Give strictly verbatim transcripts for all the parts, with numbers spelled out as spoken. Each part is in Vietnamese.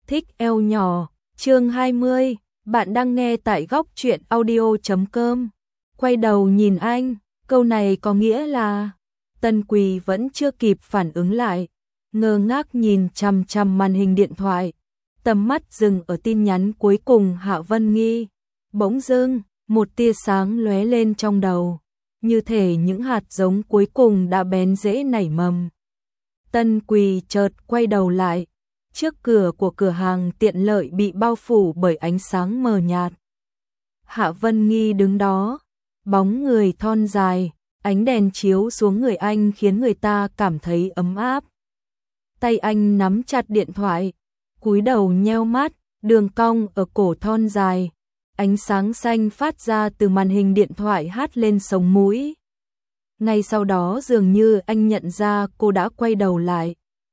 Thích eo nhỏ, chương hai mươi, bạn đang nghe tại góc truyện audio chấm com. Quay đầu nhìn anh, câu này có nghĩa là Tân Quỳ vẫn chưa kịp phản ứng lại, ngơ ngác nhìn chằm chằm màn hình điện thoại, tầm mắt dừng ở tin nhắn cuối cùng Hạ Vân Nghi. Bỗng dưng, một tia sáng lóe lên trong đầu, như thể những hạt giống cuối cùng đã bén rễ nảy mầm. Tân Quỳ chợt quay đầu lại, trước cửa của cửa hàng tiện lợi bị bao phủ bởi ánh sáng mờ nhạt. Hạ Vân Nghi đứng đó, bóng người thon dài, ánh đèn chiếu xuống người anh khiến người ta cảm thấy ấm áp. Tay anh nắm chặt điện thoại, cúi đầu nheo mắt, đường cong ở cổ thon dài, ánh sáng xanh phát ra từ màn hình điện thoại hắt lên sống mũi. Ngay sau đó dường như anh nhận ra cô đã quay đầu lại.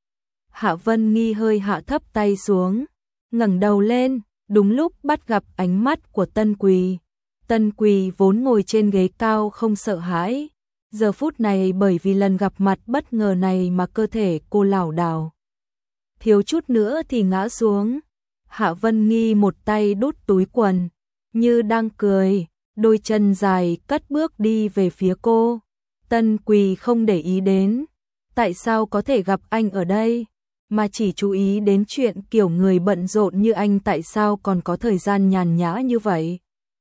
Hạ Vân Nghi hơi hạ thấp tay xuống, ngẩng đầu lên, đúng lúc bắt gặp ánh mắt của Tân Quỳ. Tân Quỳ vốn ngồi trên ghế cao không sợ hãi, giờ phút này bởi vì lần gặp mặt bất ngờ này mà cơ thể cô lảo đảo, thiếu chút nữa thì ngã xuống. Hạ Vân Nghi một tay đút túi quần, như đang cười, đôi chân dài cất bước đi về phía cô. Tân Quỳ không để ý đến tại sao có thể gặp anh ở đây, mà chỉ chú ý đến chuyện kiểu người bận rộn như anh tại sao còn có thời gian nhàn nhã như vậy.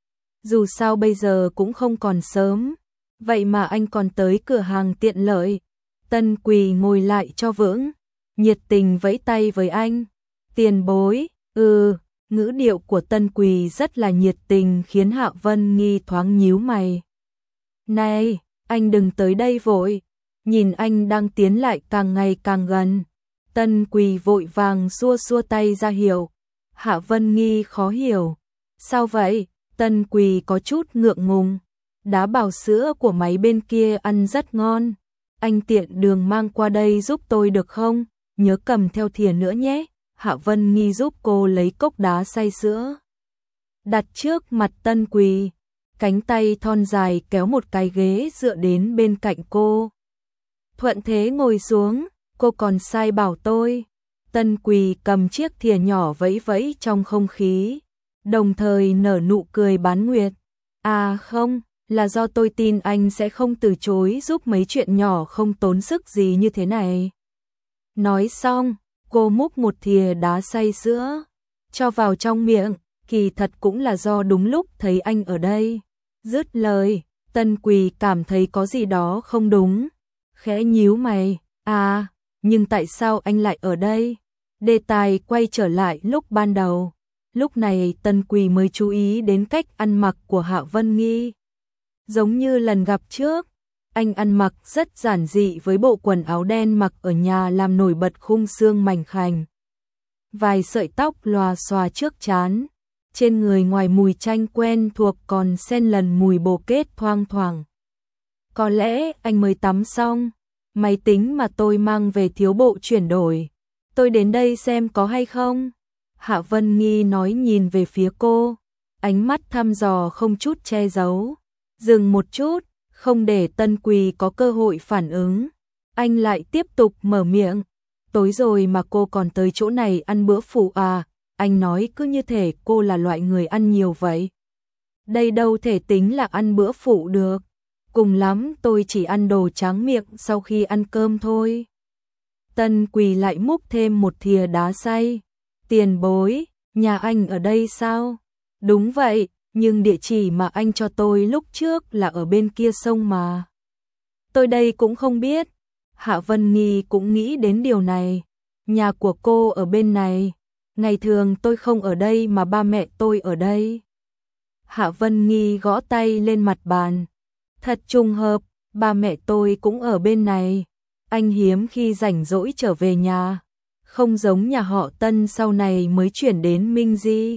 Dù sao bây giờ cũng không còn sớm, vậy mà anh còn tới cửa hàng tiện lợi. Tân Quỳ ngồi lại cho vững, nhiệt tình vẫy tay với anh. Tiền bối, ừ, ngữ điệu của Tân Quỳ rất là nhiệt tình khiến Hạ Vân Nghi thoáng nhíu mày. Này, anh đừng tới đây vội. Nhìn anh đang tiến lại càng ngày càng gần, Tân Quỳ vội vàng xua xua tay ra hiệu. Hạ Vân Nghi khó hiểu. Sao vậy? Tân Quỳ có chút ngượng ngùng. Đá bào sữa của máy bên kia ăn rất ngon. Anh tiện đường mang qua đây giúp tôi được không? Nhớ cầm theo thìa nữa nhé. Hạ Vân Nghi giúp cô lấy cốc đá xay sữa, đặt trước mặt Tân Quỳ. Cánh tay thon dài kéo một cái ghế dựa đến bên cạnh cô. Thuận thế ngồi xuống, cô còn sai bảo tôi. Tân Quỳ cầm chiếc thìa nhỏ vẫy vẫy trong không khí, đồng thời nở nụ cười bán nguyệt. À không, là do tôi tin anh sẽ không từ chối giúp mấy chuyện nhỏ không tốn sức gì như thế này. Nói xong, cô múc một thìa đá xay sữa, cho vào trong miệng, kỳ thật cũng là do đúng lúc thấy anh ở đây. Dứt lời, Tân Quỳ cảm thấy có gì đó không đúng, khẽ nhíu mày. À, nhưng tại sao anh lại ở đây? Đề tài quay trở lại lúc ban đầu. Lúc này Tân Quỳ mới chú ý đến cách ăn mặc của Hạ Vân Nghi. Giống như lần gặp trước, anh ăn mặc rất giản dị với bộ quần áo đen mặc ở nhà làm nổi bật khung xương mảnh khảnh. Vài sợi tóc lòa xòa trước trán, trên người ngoài mùi chanh quen thuộc còn xen lần mùi bồ kết thoang thoảng. Có lẽ anh mới tắm xong, máy tính mà tôi mang về thiếu bộ chuyển đổi. Tôi đến đây xem có hay không? Hạ Vân Nghi nói nhìn về phía cô, ánh mắt thăm dò không chút che giấu. Dừng một chút, không để Tân Quỳ có cơ hội phản ứng, anh lại tiếp tục mở miệng. Tối rồi mà cô còn tới chỗ này ăn bữa phụ à? Anh nói cứ như thể cô là loại người ăn nhiều vậy. Đây đâu thể tính là ăn bữa phụ được. Cùng lắm tôi chỉ ăn đồ tráng miệng sau khi ăn cơm thôi. Tân Quỳ lại múc thêm một thìa đá xay. Tiền bối, nhà anh ở đây sao? Đúng vậy, nhưng địa chỉ mà anh cho tôi lúc trước là ở bên kia sông mà. Tôi đây cũng không biết. Hạ Vân Nghi cũng nghĩ đến điều này. Nhà của cô ở bên này. Ngày thường tôi không ở đây mà ba mẹ tôi ở đây. Hạ Vân Nghi gõ tay lên mặt bàn. Thật trùng hợp, ba mẹ tôi cũng ở bên này. Anh hiếm khi rảnh rỗi trở về nhà, không giống nhà họ Tân sau này mới chuyển đến Minh Di.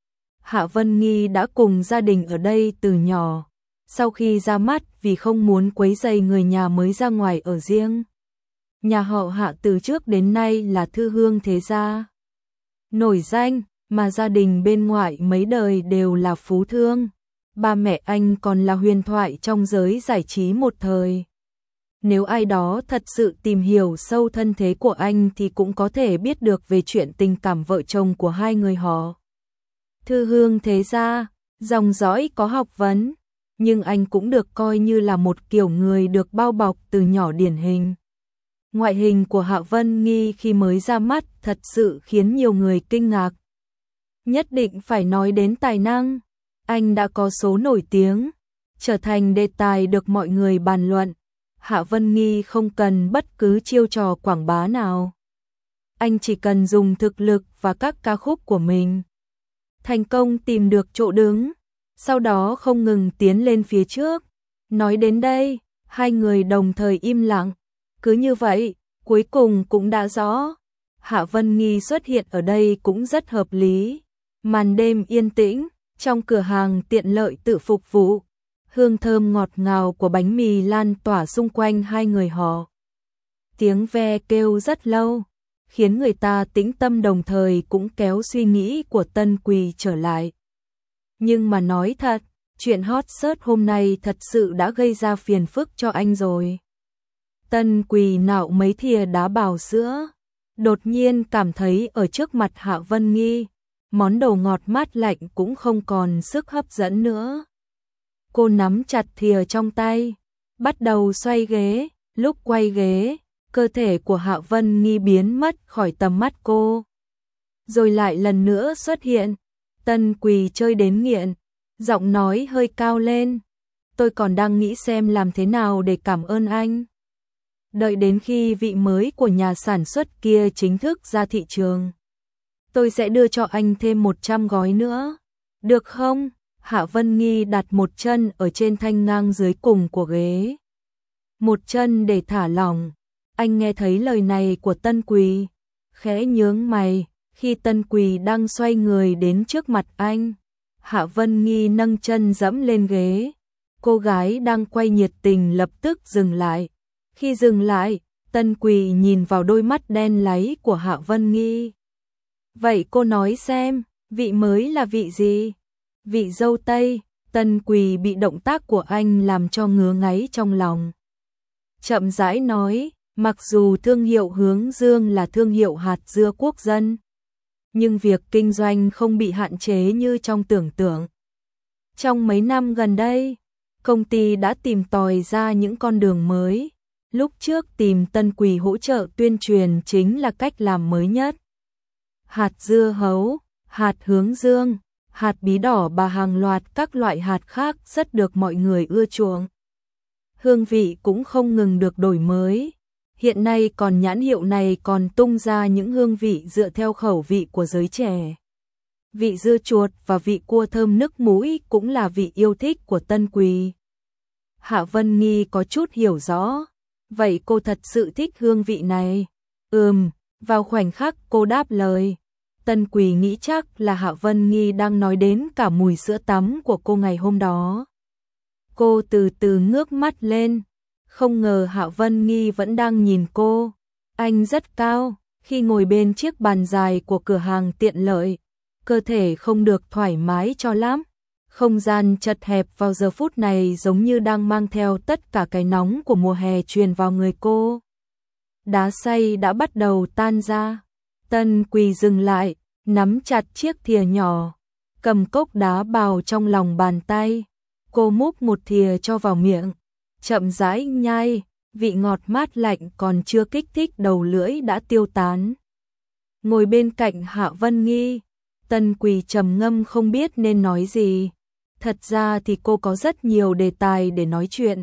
Hạ Vân Nghi đã cùng gia đình ở đây từ nhỏ, sau khi ra mắt vì không muốn quấy rầy người nhà mới ra ngoài ở riêng. Nhà họ Hạ từ trước đến nay là thư hương thế gia nổi danh, mà gia đình bên ngoại mấy đời đều là phú thương. Ba mẹ anh còn là huyền thoại trong giới giải trí một thời. Nếu ai đó thật sự tìm hiểu sâu thân thế của anh thì cũng có thể biết được về chuyện tình cảm vợ chồng của hai người họ. Thư hương thế gia, dòng dõi có học vấn, nhưng anh cũng được coi như là một kiểu người được bao bọc từ nhỏ điển hình. Ngoại hình của Hạ Vân Nghi khi mới ra mắt thật sự khiến nhiều người kinh ngạc. Nhất định phải nói đến tài năng, anh đã có số nổi tiếng, trở thành đề tài được mọi người bàn luận. Hạ Vân Nghi không cần bất cứ chiêu trò quảng bá nào. Anh chỉ cần dùng thực lực và các ca khúc của mình. Thành công tìm được chỗ đứng, sau đó không ngừng tiến lên phía trước. Nói đến đây, hai người đồng thời im lặng. Cứ như vậy, cuối cùng cũng đã rõ. Hạ Vân Nghi xuất hiện ở đây cũng rất hợp lý. Màn đêm yên tĩnh, trong cửa hàng tiện lợi tự phục vụ. Hương thơm ngọt ngào của bánh mì lan tỏa xung quanh hai người họ. Tiếng ve kêu rất lâu, khiến người ta tĩnh tâm đồng thời cũng kéo suy nghĩ của Tân Quỳ trở lại. Nhưng mà nói thật, chuyện hot search hôm nay thật sự đã gây ra phiền phức cho anh rồi. Tân Quỳ nạo mấy thìa đá bào sữa, đột nhiên cảm thấy ở trước mặt Hạ Vân Nghi, món đồ ngọt mát lạnh cũng không còn sức hấp dẫn nữa. Cô nắm chặt thìa trong tay, bắt đầu xoay ghế, lúc quay ghế, cơ thể của Hạ Vân Nghi biến mất khỏi tầm mắt cô. Rồi lại lần nữa xuất hiện, Tân Quỳ chơi đến nghiện, giọng nói hơi cao lên. Tôi còn đang nghĩ xem làm thế nào để cảm ơn anh. Đợi đến khi vị mới của nhà sản xuất kia chính thức ra thị trường, tôi sẽ đưa cho anh thêm một trăm gói nữa. Được không? Hạ Vân Nghi đặt một chân ở trên thanh ngang dưới cùng của ghế. Một chân để thả lỏng. Anh nghe thấy lời này của Tân Quỳ, khẽ nhướng mày. Khi Tân Quỳ đang xoay người đến trước mặt anh, Hạ Vân Nghi nâng chân dẫm lên ghế. Cô gái đang quay nhiệt tình lập tức dừng lại. Khi dừng lại, Tân Quỳ nhìn vào đôi mắt đen láy của Hạ Vân Nghi. Vậy cô nói xem, vị mới là vị gì? Vị dâu Tây. Tân Quỳ bị động tác của anh làm cho ngứa ngáy trong lòng. Chậm rãi nói, mặc dù thương hiệu Hướng Dương là thương hiệu hạt dưa quốc dân, nhưng việc kinh doanh không bị hạn chế như trong tưởng tượng. Trong mấy năm gần đây, công ty đã tìm tòi ra những con đường mới. Lúc trước tìm Tân Quỳ hỗ trợ tuyên truyền chính là cách làm mới nhất. Hạt dưa hấu, hạt hướng dương, hạt bí đỏ và hàng loạt các loại hạt khác rất được mọi người ưa chuộng. Hương vị cũng không ngừng được đổi mới. Hiện nay còn nhãn hiệu này còn tung ra những hương vị dựa theo khẩu vị của giới trẻ. Vị dưa chuột và vị cua thơm nức mũi cũng là vị yêu thích của Tân Quỳ. Hạ Vân Nghi có chút hiểu rõ. Vậy cô thật sự thích hương vị này? Ừm, vào khoảnh khắc cô đáp lời. Tân Quỳ nghĩ chắc là Hạ Vân Nghi đang nói đến cả mùi sữa tắm của cô ngày hôm đó. Cô từ từ ngước mắt lên. Không ngờ Hạ Vân Nghi vẫn đang nhìn cô. Anh rất cao, khi ngồi bên chiếc bàn dài của cửa hàng tiện lợi, cơ thể không được thoải mái cho lắm. Không gian chật hẹp vào giờ phút này giống như đang mang theo tất cả cái nóng của mùa hè truyền vào người cô. Đá xay đã bắt đầu tan ra. Tân Quỳ dừng lại, nắm chặt chiếc thìa nhỏ, cầm cốc đá bào trong lòng bàn tay. Cô múc một thìa cho vào miệng, chậm rãi nhai, vị ngọt mát lạnh còn chưa kích thích đầu lưỡi đã tiêu tán. Ngồi bên cạnh Hạ Vân Nghi, Tân Quỳ trầm ngâm không biết nên nói gì. Thật ra thì cô có rất nhiều đề tài để nói chuyện.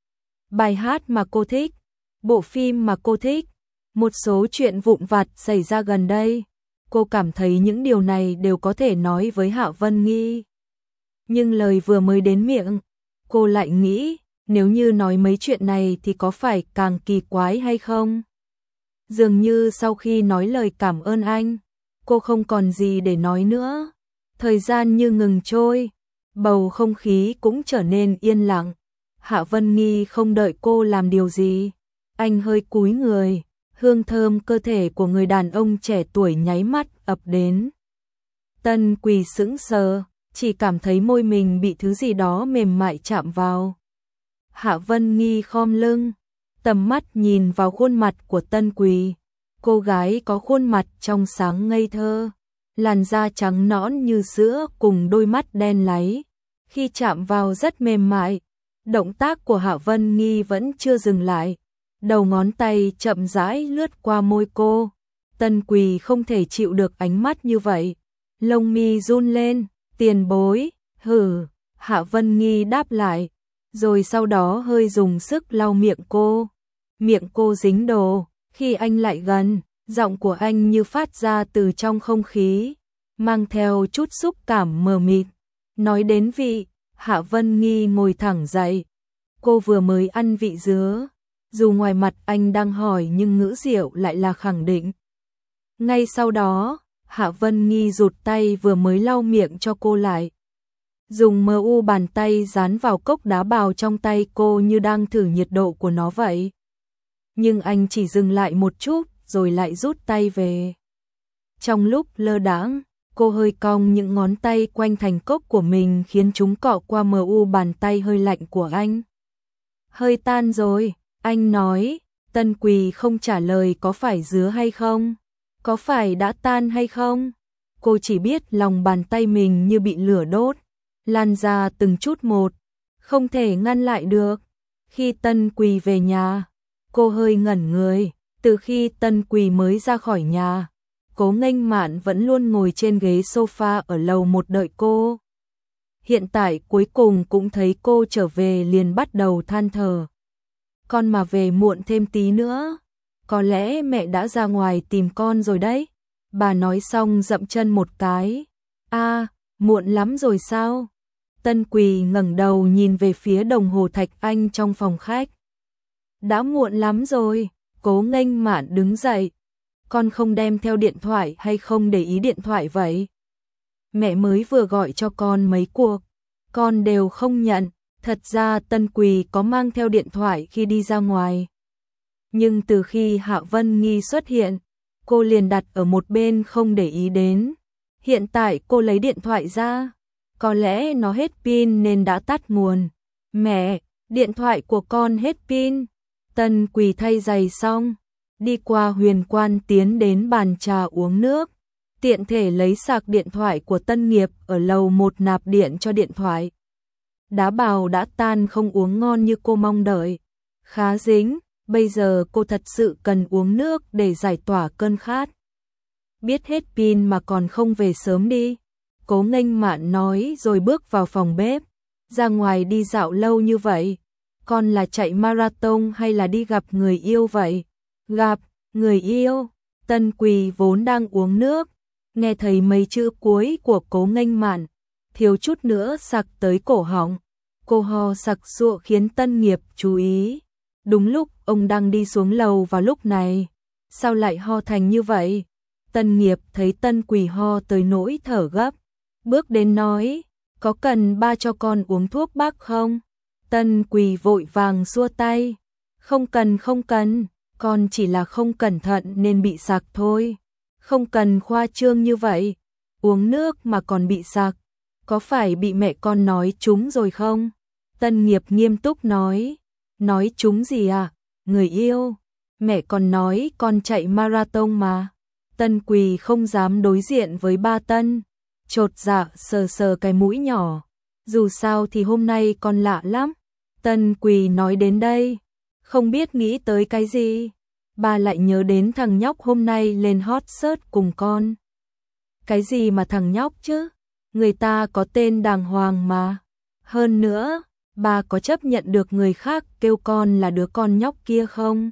Bài hát mà cô thích, bộ phim mà cô thích, một số chuyện vụn vặt xảy ra gần đây. Cô cảm thấy những điều này đều có thể nói với Hạ Vân Nghi. Nhưng lời vừa mới đến miệng, cô lại nghĩ, nếu như nói mấy chuyện này thì có phải càng kỳ quái hay không? Dường như sau khi nói lời cảm ơn anh, cô không còn gì để nói nữa. Thời gian như ngừng trôi, bầu không khí cũng trở nên yên lặng. Hạ Vân Nghi không đợi cô làm điều gì. Anh hơi cúi người, hương thơm cơ thể của người đàn ông trẻ tuổi nháy mắt ập đến. Tân Quỳ sững sờ, chỉ cảm thấy môi mình bị thứ gì đó mềm mại chạm vào. Hạ Vân Nghi khom lưng, tầm mắt nhìn vào khuôn mặt của Tân Quỳ. Cô gái có khuôn mặt trong sáng ngây thơ, làn da trắng nõn như sữa cùng đôi mắt đen láy. Khi chạm vào rất mềm mại, động tác của Hạ Vân Nghi vẫn chưa dừng lại. Đầu ngón tay chậm rãi lướt qua môi cô. Tân Quỳ không thể chịu được ánh mắt như vậy. Lông mi run lên, tiền bối, hử, Hạ Vân Nghi đáp lại, rồi sau đó hơi dùng sức lau miệng cô. Miệng cô dính đồ, khi anh lại gần, giọng của anh như phát ra từ trong không khí, mang theo chút xúc cảm mờ mịt. Nói đến vị, Hạ Vân Nghi ngồi thẳng dậy. Cô vừa mới ăn vị dứa, dù ngoài mặt anh đang hỏi nhưng ngữ điệu lại là khẳng định. Ngay sau đó, Hạ Vân Nghi rụt tay vừa mới lau miệng cho cô lại. Dùng mờ u bàn tay dán vào cốc đá bào trong tay cô như đang thử nhiệt độ của nó vậy. Nhưng anh chỉ dừng lại một chút rồi lại rút tay về. Trong lúc lơ đãng, cô hơi cong những ngón tay quanh thành cốc của mình khiến chúng cọ qua mờ u bàn tay hơi lạnh của anh. Hơi tan rồi, anh nói. Tân Quỳ không trả lời có phải dứa hay không, có phải đã tan hay không. Cô chỉ biết lòng bàn tay mình như bị lửa đốt, lan ra từng chút một, không thể ngăn lại được. Khi Tân Quỳ về nhà, cô hơi ngẩn người. Từ khi Tân Quỳ mới ra khỏi nhà, Cố Nghênh Mạn vẫn luôn ngồi trên ghế sofa ở lầu một đợi cô. Hiện tại cuối cùng cũng thấy cô trở về liền bắt đầu than thở. Con mà về muộn thêm tí nữa, có lẽ mẹ đã ra ngoài tìm con rồi đấy. Bà nói xong dậm chân một cái. A, muộn lắm rồi sao? Tân Quỳ ngẩng đầu nhìn về phía đồng hồ thạch anh trong phòng khách. Đã muộn lắm rồi. Cố Nghênh Mạn đứng dậy. Con không đem theo điện thoại hay không để ý điện thoại vậy? Mẹ mới vừa gọi cho con mấy cuộc, con đều không nhận. Thật ra Tân Quỳ có mang theo điện thoại khi đi ra ngoài. Nhưng từ khi Hạ Vân Nghi xuất hiện, cô liền đặt ở một bên không để ý đến. Hiện tại cô lấy điện thoại ra, có lẽ nó hết pin nên đã tắt nguồn. Mẹ, điện thoại của con hết pin. Tân Quỳ thay giày xong, đi qua Huyền Quan tiến đến bàn trà uống nước, tiện thể lấy sạc điện thoại của Tân Nghiệp ở lầu một nạp điện cho điện thoại. Đá bào đã tan không uống ngon như cô mong đợi, khá dính, bây giờ cô thật sự cần uống nước để giải tỏa cơn khát. Biết hết pin mà còn không về sớm đi, Cố Nghênh Mạn nói rồi bước vào phòng bếp. Ra ngoài đi dạo lâu như vậy, con là chạy marathon hay là đi gặp người yêu vậy? Gặp người yêu. Tân Quỳ vốn đang uống nước, nghe thấy mấy chữ cuối của Cố Nghênh Mạn, thiếu chút nữa sặc tới cổ họng. Cô ho sặc sụa khiến Tân Nghiệp chú ý. Đúng lúc ông đang đi xuống lầu vào lúc này, sao lại ho thành như vậy? Tân Nghiệp thấy Tân Quỳ ho tới nỗi thở gấp, bước đến nói, có cần ba cho con uống thuốc bắc không? Tân Quỳ vội vàng xua tay, không cần không cần, con chỉ là không cẩn thận nên bị sặc thôi. Không cần khoa trương như vậy, uống nước mà còn bị sặc, có phải bị mẹ con nói trúng rồi không? Tân Nghiệp nghiêm túc nói, nói trúng gì à? Người yêu, mẹ còn nói con chạy marathon mà. Tân Quỳ không dám đối diện với ba Tân, chột dạ sờ sờ cái mũi nhỏ, dù sao thì hôm nay con lạ lắm. Tân Quỳ nói đến đây, không biết nghĩ tới cái gì, bà lại nhớ đến thằng nhóc hôm nay lên hot search cùng con. Cái gì mà thằng nhóc chứ? Người ta có tên đàng hoàng mà. Hơn nữa, bà có chấp nhận được người khác kêu con là đứa con nhóc kia không?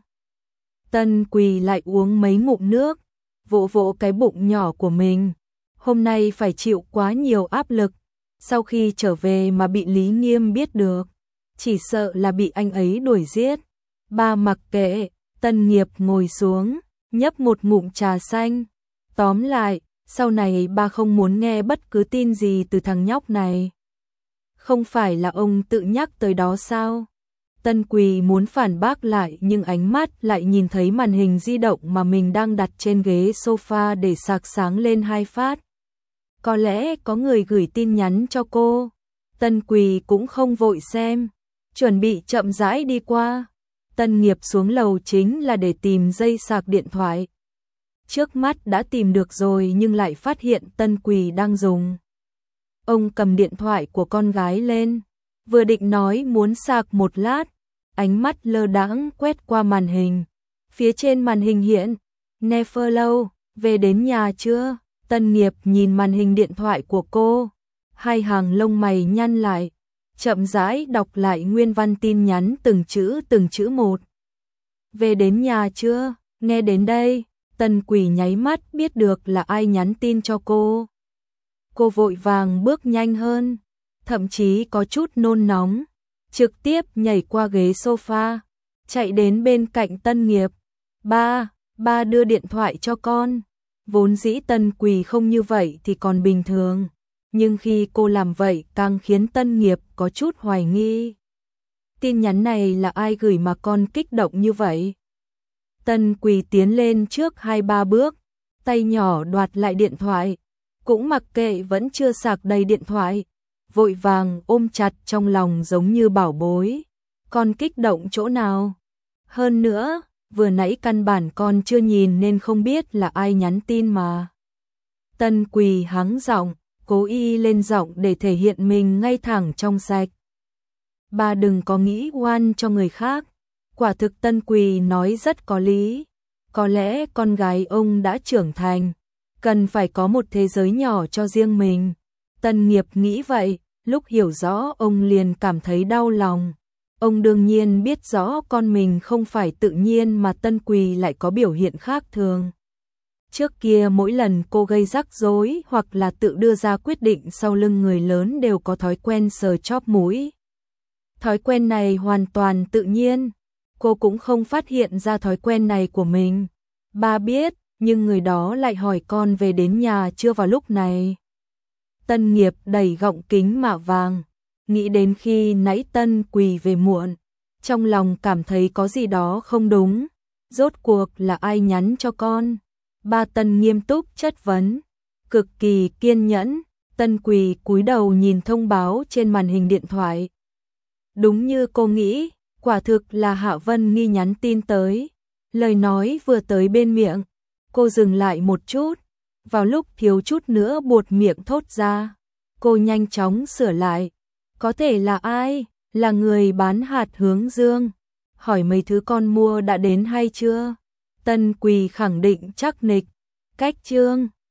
Tân Quỳ lại uống mấy ngụm nước, vỗ vỗ cái bụng nhỏ của mình. Hôm nay phải chịu quá nhiều áp lực, sau khi trở về mà bị Lý Nghiêm biết được, chỉ sợ là bị anh ấy đuổi giết. Ba mặc kệ, Tân Nghiệp ngồi xuống, nhấp một ngụm trà xanh. Tóm lại, sau này ba không muốn nghe bất cứ tin gì từ thằng nhóc này. Không phải là ông tự nhắc tới đó sao? Tân Quỳ muốn phản bác lại nhưng ánh mắt lại nhìn thấy màn hình di động mà mình đang đặt trên ghế sofa để sạc sáng lên hai phát. Có lẽ có người gửi tin nhắn cho cô. Tân Quỳ cũng không vội xem, chuẩn bị chậm rãi đi qua. Tân Nghiệp xuống lầu chính là để tìm dây sạc điện thoại. Trước mắt đã tìm được rồi nhưng lại phát hiện Tân Quỳ đang dùng. Ông cầm điện thoại của con gái lên, vừa định nói muốn sạc một lát, ánh mắt lơ đãng quét qua màn hình. Phía trên màn hình hiện, Neverlow, về đến nhà chưa? Tân Nghiệp nhìn màn hình điện thoại của cô, hai hàng lông mày nhăn lại, chậm rãi đọc lại nguyên văn tin nhắn từng chữ từng chữ một. Về đến nhà chưa? Nghe đến đây, Tân Quỳ nháy mắt biết được là ai nhắn tin cho cô. Cô vội vàng bước nhanh hơn, thậm chí có chút nôn nóng, trực tiếp nhảy qua ghế sofa, chạy đến bên cạnh Tân Nghiệp. Ba, ba đưa điện thoại cho con. Vốn dĩ Tân Quỳ không như vậy thì còn bình thường, nhưng khi cô làm vậy càng khiến Tân Nghiệp có chút hoài nghi. Tin nhắn này là ai gửi mà con kích động như vậy? Tân Quỳ tiến lên trước hai ba bước, tay nhỏ đoạt lại điện thoại, cũng mặc kệ vẫn chưa sạc đầy điện thoại, vội vàng ôm chặt trong lòng giống như bảo bối. Con kích động chỗ nào? Hơn nữa, vừa nãy căn bản con chưa nhìn nên không biết là ai nhắn tin mà. Tân Quỳ hắng giọng, cố ý lên giọng để thể hiện mình ngay thẳng trong sạch. Ba đừng có nghĩ oan cho người khác. Quả thực Tân Quỳ nói rất có lý. Có lẽ con gái ông đã trưởng thành, cần phải có một thế giới nhỏ cho riêng mình. Tân Nghiệp nghĩ vậy, lúc hiểu rõ ông liền cảm thấy đau lòng. Ông đương nhiên biết rõ con mình không phải tự nhiên mà Tân Quỳ lại có biểu hiện khác thường. Trước kia mỗi lần cô gây rắc rối hoặc là tự đưa ra quyết định sau lưng người lớn đều có thói quen sờ chóp mũi. Thói quen này hoàn toàn tự nhiên, cô cũng không phát hiện ra thói quen này của mình. Ba biết, nhưng người đó lại hỏi con về đến nhà chưa vào lúc này. Tân Nghiệp đẩy gọng kính mạ vàng, nghĩ đến khi nãy Tân Quỳ về muộn, trong lòng cảm thấy có gì đó không đúng. Rốt cuộc là ai nhắn cho con? Ba Tân nghiêm túc chất vấn, cực kỳ kiên nhẫn. Tân Quỳ cúi đầu nhìn thông báo trên màn hình điện thoại. Đúng như cô nghĩ, quả thực là Hạ Vân Nghi nhắn tin tới. Lời nói vừa tới bên miệng, cô dừng lại một chút, vào lúc thiếu chút nữa buột miệng thốt ra. Cô nhanh chóng sửa lại, có thể là ai? Là người bán hạt hướng dương. Hỏi mấy thứ con mua đã đến hay chưa? Tân Quỳ khẳng định chắc nịch. Cách chương